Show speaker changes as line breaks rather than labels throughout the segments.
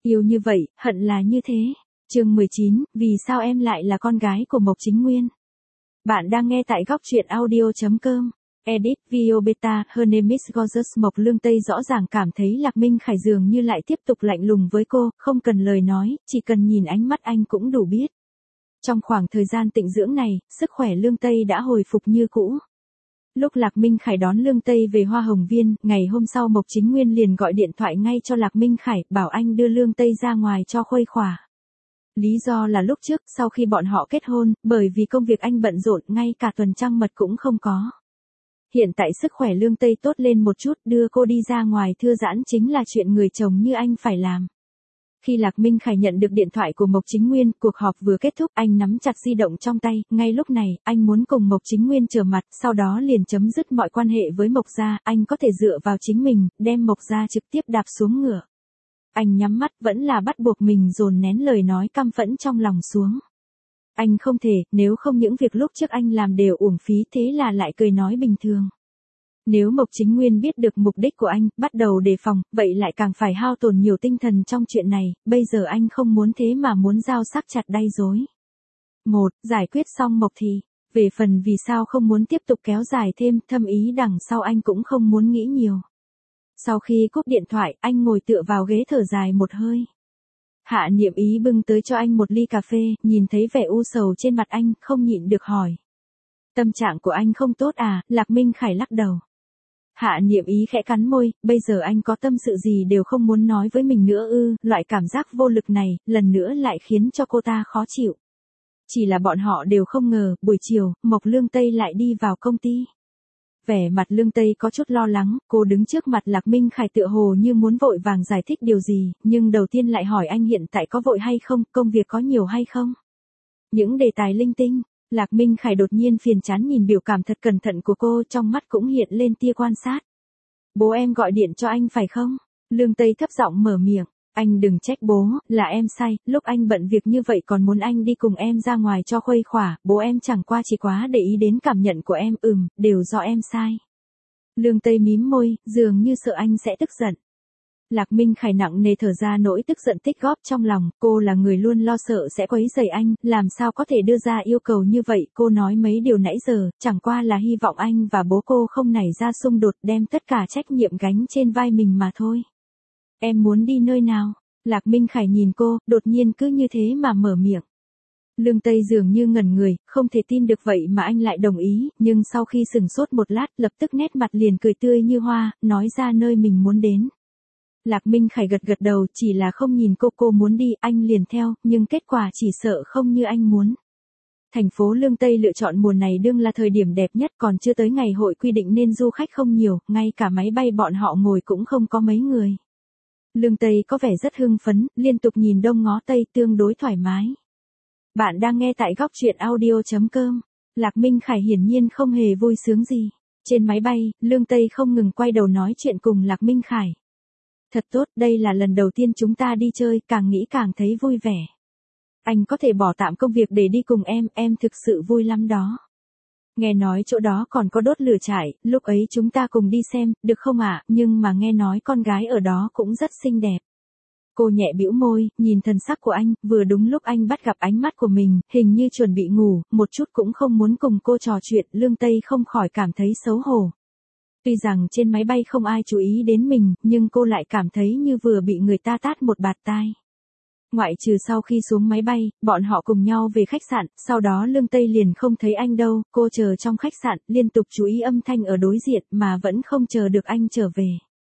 Yêu như vậy, hận là như thế. Chương 19, vì sao em lại là con gái của Mộc Chính Nguyên? Bạn đang nghe tại góc truyện audio.com. Edit video beta. Her name is Gorgeous. Mộc Lương Tây rõ ràng cảm thấy Lạc Minh Khải dường như lại tiếp tục lạnh lùng với cô, không cần lời nói, chỉ cần nhìn ánh mắt anh cũng đủ biết. Trong khoảng thời gian tịnh dưỡng này, sức khỏe Lương Tây đã hồi phục như cũ. Lúc Lạc Minh Khải đón Lương Tây về Hoa Hồng Viên, ngày hôm sau Mộc Chính Nguyên liền gọi điện thoại ngay cho Lạc Minh Khải, bảo anh đưa Lương Tây ra ngoài cho khuây khỏa. Lý do là lúc trước, sau khi bọn họ kết hôn, bởi vì công việc anh bận rộn, ngay cả tuần trăng mật cũng không có. Hiện tại sức khỏe Lương Tây tốt lên một chút, đưa cô đi ra ngoài thư giãn chính là chuyện người chồng như anh phải làm. Khi Lạc Minh Khải nhận được điện thoại của Mộc Chính Nguyên, cuộc họp vừa kết thúc, anh nắm chặt di động trong tay, ngay lúc này, anh muốn cùng Mộc Chính Nguyên trở mặt, sau đó liền chấm dứt mọi quan hệ với Mộc gia, anh có thể dựa vào chính mình, đem Mộc gia trực tiếp đạp xuống ngựa. Anh nhắm mắt, vẫn là bắt buộc mình dồn nén lời nói căm phẫn trong lòng xuống. Anh không thể, nếu không những việc lúc trước anh làm đều uổng phí, thế là lại cười nói bình thường. Nếu Mộc Chính Nguyên biết được mục đích của anh, bắt đầu đề phòng, vậy lại càng phải hao tổn nhiều tinh thần trong chuyện này, bây giờ anh không muốn thế mà muốn dao sắc chặt đay dối. Giải quyết xong Mộc thì, về phần vì sao không muốn tiếp tục kéo dài thêm, thâm ý đằng sau anh cũng không muốn nghĩ nhiều. Sau khi cúp điện thoại, anh ngồi tựa vào ghế thở dài một hơi. Hạ Niệm Ý bưng tới cho anh một ly cà phê, nhìn thấy vẻ u sầu trên mặt anh, không nhịn được hỏi. Tâm trạng của anh không tốt à? Lạc Minh Khải lắc đầu. Hạ Niệm Ý khẽ cắn môi, bây giờ anh có tâm sự gì đều không muốn nói với mình nữa ư? Loại cảm giác vô lực này, lần nữa lại khiến cho cô ta khó chịu. Chỉ là bọn họ đều không ngờ, buổi chiều, Mộc Lương Tây lại đi vào công ty. Vẻ mặt Lương Tây có chút lo lắng, cô đứng trước mặt Lạc Minh Khải tựa hồ như muốn vội vàng giải thích điều gì, nhưng đầu tiên lại hỏi anh hiện tại có vội hay không, công việc có nhiều hay không. Những đề tài linh tinh, Lạc Minh Khải đột nhiên phiền chán nhìn biểu cảm thật cẩn thận của cô, trong mắt cũng hiện lên tia quan sát. Bố em gọi điện cho anh phải không? Lương Tây thấp giọng mở miệng. Anh đừng trách bố, là em sai, lúc anh bận việc như vậy còn muốn anh đi cùng em ra ngoài cho khuây khỏa, bố em chẳng qua chỉ quá để ý đến cảm nhận của em, đều do em sai. Lương Tây mím môi, dường như sợ anh sẽ tức giận. Lạc Minh Khải nặng nề thở ra nỗi tức giận tích góp trong lòng, cô là người luôn lo sợ sẽ quấy rầy anh, làm sao có thể đưa ra yêu cầu như vậy, cô nói mấy điều nãy giờ, chẳng qua là hy vọng anh và bố cô không nảy ra xung đột, đem tất cả trách nhiệm gánh trên vai mình mà thôi. Em muốn đi nơi nào? Lạc Minh Khải nhìn cô, đột nhiên cứ như thế mà mở miệng. Lương Tây dường như ngẩn người, không thể tin được vậy mà anh lại đồng ý, nhưng sau khi sửng sốt một lát, lập tức nét mặt liền cười tươi như hoa, nói ra nơi mình muốn đến. Lạc Minh Khải gật gật đầu, chỉ là không nhìn cô muốn đi, anh liền theo, nhưng kết quả chỉ sợ không như anh muốn. Thành phố Lương Tây lựa chọn mùa này đương là thời điểm đẹp nhất, còn chưa tới ngày hội quy định nên du khách không nhiều, ngay cả máy bay bọn họ ngồi cũng không có mấy người. Lương Tây có vẻ rất hưng phấn, liên tục nhìn đông ngó tây, tương đối thoải mái. Bạn đang nghe tại góc truyện audio.com. Lạc Minh Khải hiển nhiên không hề vui sướng gì. Trên máy bay, Lương Tây không ngừng quay đầu nói chuyện cùng Lạc Minh Khải. Thật tốt, đây là lần đầu tiên chúng ta đi chơi, càng nghĩ càng thấy vui vẻ. Anh có thể bỏ tạm công việc để đi cùng em thực sự vui lắm đó. Nghe nói chỗ đó còn có đốt lửa trại, lúc ấy chúng ta cùng đi xem, được không ạ? Nhưng mà nghe nói con gái ở đó cũng rất xinh đẹp. Cô nhẹ bĩu môi, nhìn thần sắc của anh, vừa đúng lúc anh bắt gặp ánh mắt của mình, hình như chuẩn bị ngủ, một chút cũng không muốn cùng cô trò chuyện, Lương Tây không khỏi cảm thấy xấu hổ. Tuy rằng trên máy bay không ai chú ý đến mình, nhưng cô lại cảm thấy như vừa bị người ta tát một bạt tai. Ngoại trừ sau khi xuống máy bay, bọn họ cùng nhau về khách sạn, sau đó Lương Tây liền không thấy anh đâu, cô chờ trong khách sạn, liên tục chú ý âm thanh ở đối diện mà vẫn không chờ được anh trở về.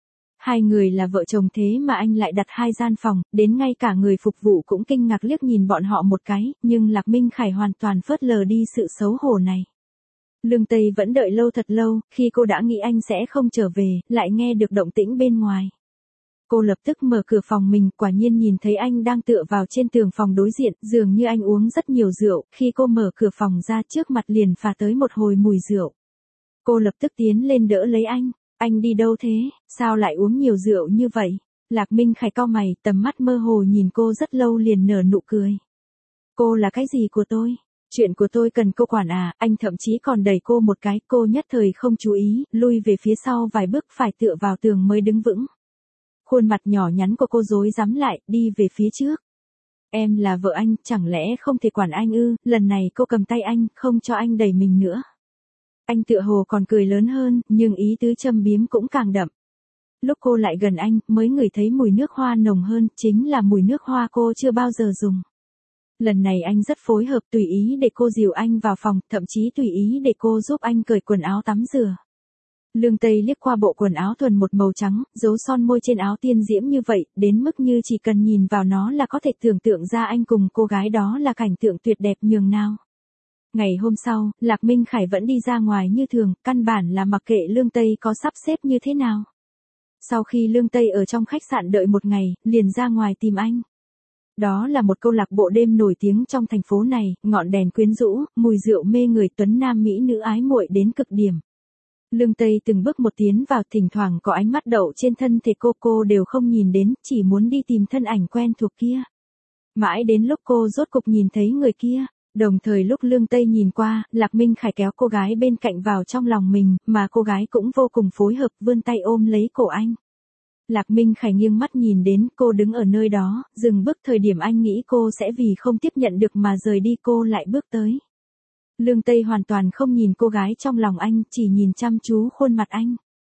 Hai người là vợ chồng thế mà anh lại đặt 2 gian phòng, đến ngay cả người phục vụ cũng kinh ngạc liếc nhìn bọn họ một cái, nhưng Lạc Minh Khải hoàn toàn phớt lờ đi sự xấu hổ này. Lương Tây vẫn đợi lâu thật lâu, khi cô đã nghĩ anh sẽ không trở về, lại nghe được động tĩnh bên ngoài. Cô lập tức mở cửa phòng mình, quả nhiên nhìn thấy anh đang tựa vào trên tường phòng đối diện, dường như anh uống rất nhiều rượu, khi cô mở cửa phòng ra trước mặt liền phả tới một hồi mùi rượu. Cô lập tức tiến lên đỡ lấy anh đi đâu thế, sao lại uống nhiều rượu như vậy? Lạc Minh Khải cau mày, tầm mắt mơ hồ nhìn cô rất lâu liền nở nụ cười. Cô là cái gì của tôi? Chuyện của tôi cần cô quản à? Anh thậm chí còn đẩy cô một cái, cô nhất thời không chú ý, lui về phía sau vài bước phải tựa vào tường mới đứng vững. Khuôn mặt nhỏ nhắn của cô rối rắm lại, đi về phía trước. Em là vợ anh, chẳng lẽ không thể quản anh ư? Lần này cô cầm tay anh, không cho anh đẩy mình nữa. Anh tựa hồ còn cười lớn hơn, nhưng ý tứ châm biếm cũng càng đậm. Lúc cô lại gần anh, mới ngửi thấy mùi nước hoa nồng hơn, chính là mùi nước hoa cô chưa bao giờ dùng. Lần này anh rất phối hợp, tùy ý để cô dìu anh vào phòng, thậm chí tùy ý để cô giúp anh cởi quần áo tắm rửa. Lương Tây liếc qua bộ quần áo thuần một màu trắng, dấu son môi trên áo tiên diễm như vậy, đến mức như chỉ cần nhìn vào nó là có thể tưởng tượng ra anh cùng cô gái đó là cảnh tượng tuyệt đẹp nhường nào. Ngày hôm sau, Lạc Minh Khải vẫn đi ra ngoài như thường, căn bản là mặc kệ Lương Tây có sắp xếp như thế nào. Sau khi Lương Tây ở trong khách sạn đợi một ngày, liền ra ngoài tìm anh. Đó là một câu lạc bộ đêm nổi tiếng trong thành phố này, ngọn đèn quyến rũ, mùi rượu mê người, tuấn nam mỹ nữ ái muội đến cực điểm. Lương Tây từng bước một tiến vào, thỉnh thoảng có ánh mắt đậu trên thân thể cô đều không nhìn đến, chỉ muốn đi tìm thân ảnh quen thuộc kia. Mãi đến lúc cô rốt cục nhìn thấy người kia, đồng thời lúc Lương Tây nhìn qua, Lạc Minh Khải kéo cô gái bên cạnh vào trong lòng mình, mà cô gái cũng vô cùng phối hợp vươn tay ôm lấy cổ anh. Lạc Minh Khải nghiêng mắt nhìn đến cô đứng ở nơi đó, dừng bước thời điểm anh nghĩ cô sẽ vì không tiếp nhận được mà rời đi cô lại bước tới. Lương Tây hoàn toàn không nhìn cô gái trong lòng anh, chỉ nhìn chăm chú khuôn mặt anh.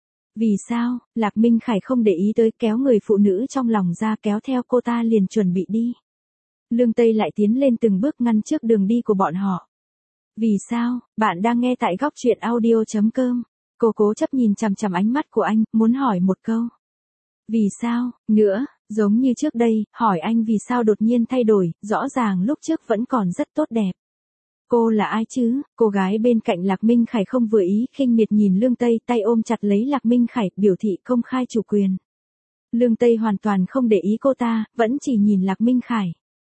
Vì sao? Lạc Minh Khải không để ý tới, kéo người phụ nữ trong lòng ra, kéo theo cô ta liền chuẩn bị đi. Lương Tây lại tiến lên từng bước ngăn trước đường đi của bọn họ. Vì sao? Bạn đang nghe tại góc truyện audio.com. Cô cố chấp nhìn chằm chằm ánh mắt của anh, muốn hỏi một câu. Vì sao? Nữa, giống như trước đây, hỏi anh vì sao đột nhiên thay đổi, rõ ràng lúc trước vẫn còn rất tốt đẹp. Cô là ai chứ? Cô gái bên cạnh Lạc Minh Khải không vừa ý, khinh miệt nhìn Lương Tây, tay ôm chặt lấy Lạc Minh Khải, biểu thị công khai chủ quyền. Lương Tây hoàn toàn không để ý cô ta, vẫn chỉ nhìn Lạc Minh Khải.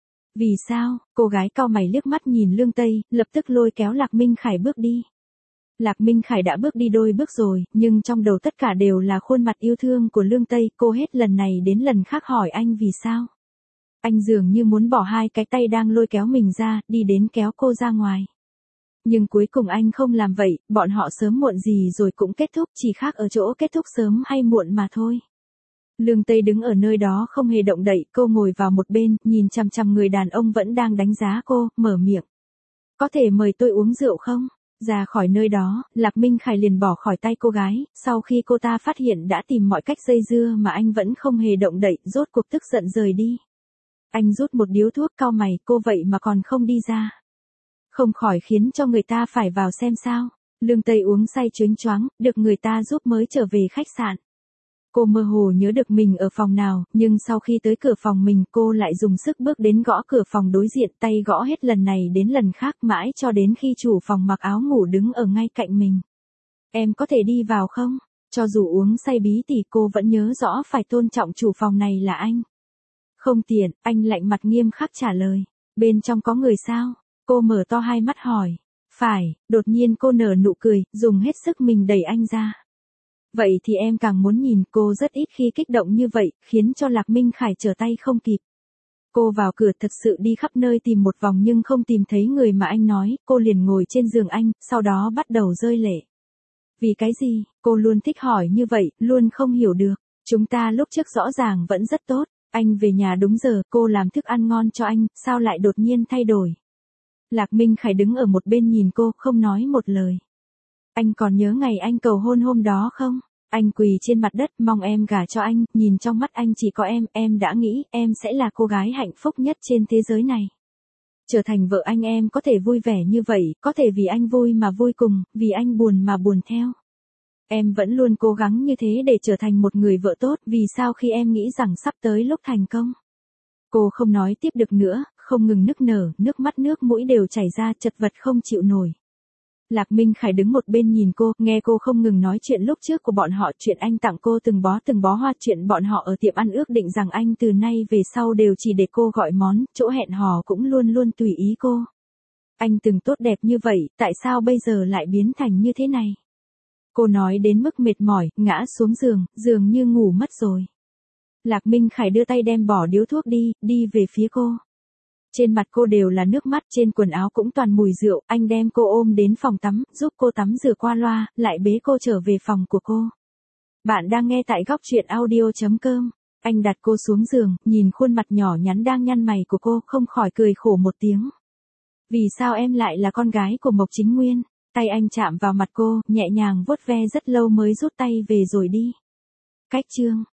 Vì sao? Cô gái cau mày liếc mắt nhìn Lương Tây, lập tức lôi kéo Lạc Minh Khải bước đi. Lạc Minh Khải đã bước đi đôi bước rồi, nhưng trong đầu tất cả đều là khuôn mặt yêu thương của Lương Tây, cô hết lần này đến lần khác hỏi anh vì sao. Anh dường như muốn bỏ hai cái tay đang lôi kéo mình ra, đi đến kéo cô ra ngoài. Nhưng cuối cùng anh không làm vậy, bọn họ sớm muộn gì rồi cũng kết thúc, chỉ khác ở chỗ kết thúc sớm hay muộn mà thôi. Lương Tây đứng ở nơi đó không hề động đậy, cô ngồi vào một bên, nhìn chằm chằm người đàn ông vẫn đang đánh giá cô, mở miệng. Có thể mời tôi uống rượu không? Ra khỏi nơi đó, Lạc Minh Khải liền bỏ khỏi tay cô gái, sau khi cô ta phát hiện đã tìm mọi cách dây dưa mà anh vẫn không hề động đậy, rốt cuộc tức giận rời đi. Anh rút một điếu thuốc, cau mày, cô vậy mà còn không đi ra. Không khỏi khiến cho người ta phải vào xem sao. Lương Tây uống say choáng choáng, được người ta giúp mới trở về khách sạn. Cô mơ hồ nhớ được mình ở phòng nào, nhưng sau khi tới cửa phòng mình cô lại dùng sức bước đến gõ cửa phòng đối diện, tay gõ hết lần này đến lần khác mãi cho đến khi chủ phòng mặc áo ngủ đứng ở ngay cạnh mình. Em có thể đi vào không? Cho dù uống say bí tỉ cô vẫn nhớ rõ phải tôn trọng chủ phòng này là anh. Không tiện, anh lạnh mặt nghiêm khắc trả lời. Bên trong có người sao? Cô mở to hai mắt hỏi. Phải, đột nhiên cô nở nụ cười, dùng hết sức mình đẩy anh ra. Vậy thì em càng muốn nhìn, cô rất ít khi kích động như vậy, khiến cho Lạc Minh Khải trở tay không kịp. Cô vào cửa thật sự đi khắp nơi tìm một vòng nhưng không tìm thấy người mà anh nói, cô liền ngồi trên giường anh, sau đó bắt đầu rơi lệ. Vì cái gì? Cô luôn thích hỏi như vậy, luôn không hiểu được. Chúng ta lúc trước rõ ràng vẫn rất tốt, anh về nhà đúng giờ, cô làm thức ăn ngon cho anh, sao lại đột nhiên thay đổi? Lạc Minh Khải đứng ở một bên nhìn cô, không nói một lời. Anh còn nhớ ngày anh cầu hôn hôm đó không? Anh quỳ trên mặt đất mong em gả cho anh, nhìn trong mắt anh chỉ có em đã nghĩ em sẽ là cô gái hạnh phúc nhất trên thế giới này. Trở thành vợ anh em có thể vui vẻ như vậy, có thể vì anh vui mà vui cùng, vì anh buồn mà buồn theo. Em vẫn luôn cố gắng như thế để trở thành một người vợ tốt, vì sao khi em nghĩ rằng sắp tới lúc thành công? Cô không nói tiếp được nữa, không ngừng nức nở, nước mắt nước mũi đều chảy ra, chật vật không chịu nổi. Lạc Minh Khải đứng một bên nhìn cô, nghe cô không ngừng nói chuyện lúc trước của bọn họ, chuyện anh tặng cô từng bó hoa, chuyện bọn họ ở tiệm ăn ước định rằng anh từ nay về sau đều chỉ để cô gọi món, chỗ hẹn hò cũng luôn luôn tùy ý cô. Anh từng tốt đẹp như vậy, tại sao bây giờ lại biến thành như thế này? Cô nói đến mức mệt mỏi, ngã xuống giường, dường như ngủ mất rồi. Lạc Minh Khải đưa tay đem bỏ điếu thuốc đi về phía cô. Trên mặt cô đều là nước mắt, trên quần áo cũng toàn mùi rượu, anh đem cô ôm đến phòng tắm, giúp cô tắm rửa qua loa, lại bế cô trở về phòng của cô. Bạn đang nghe tại góc truyện audio.com. Anh đặt cô xuống giường, nhìn khuôn mặt nhỏ nhắn đang nhăn mày của cô, không khỏi cười khổ một tiếng. Vì sao em lại là con gái của Mộc Chính Nguyên? Tay anh chạm vào mặt cô, nhẹ nhàng vuốt ve rất lâu mới rút tay về rồi đi. Cách chương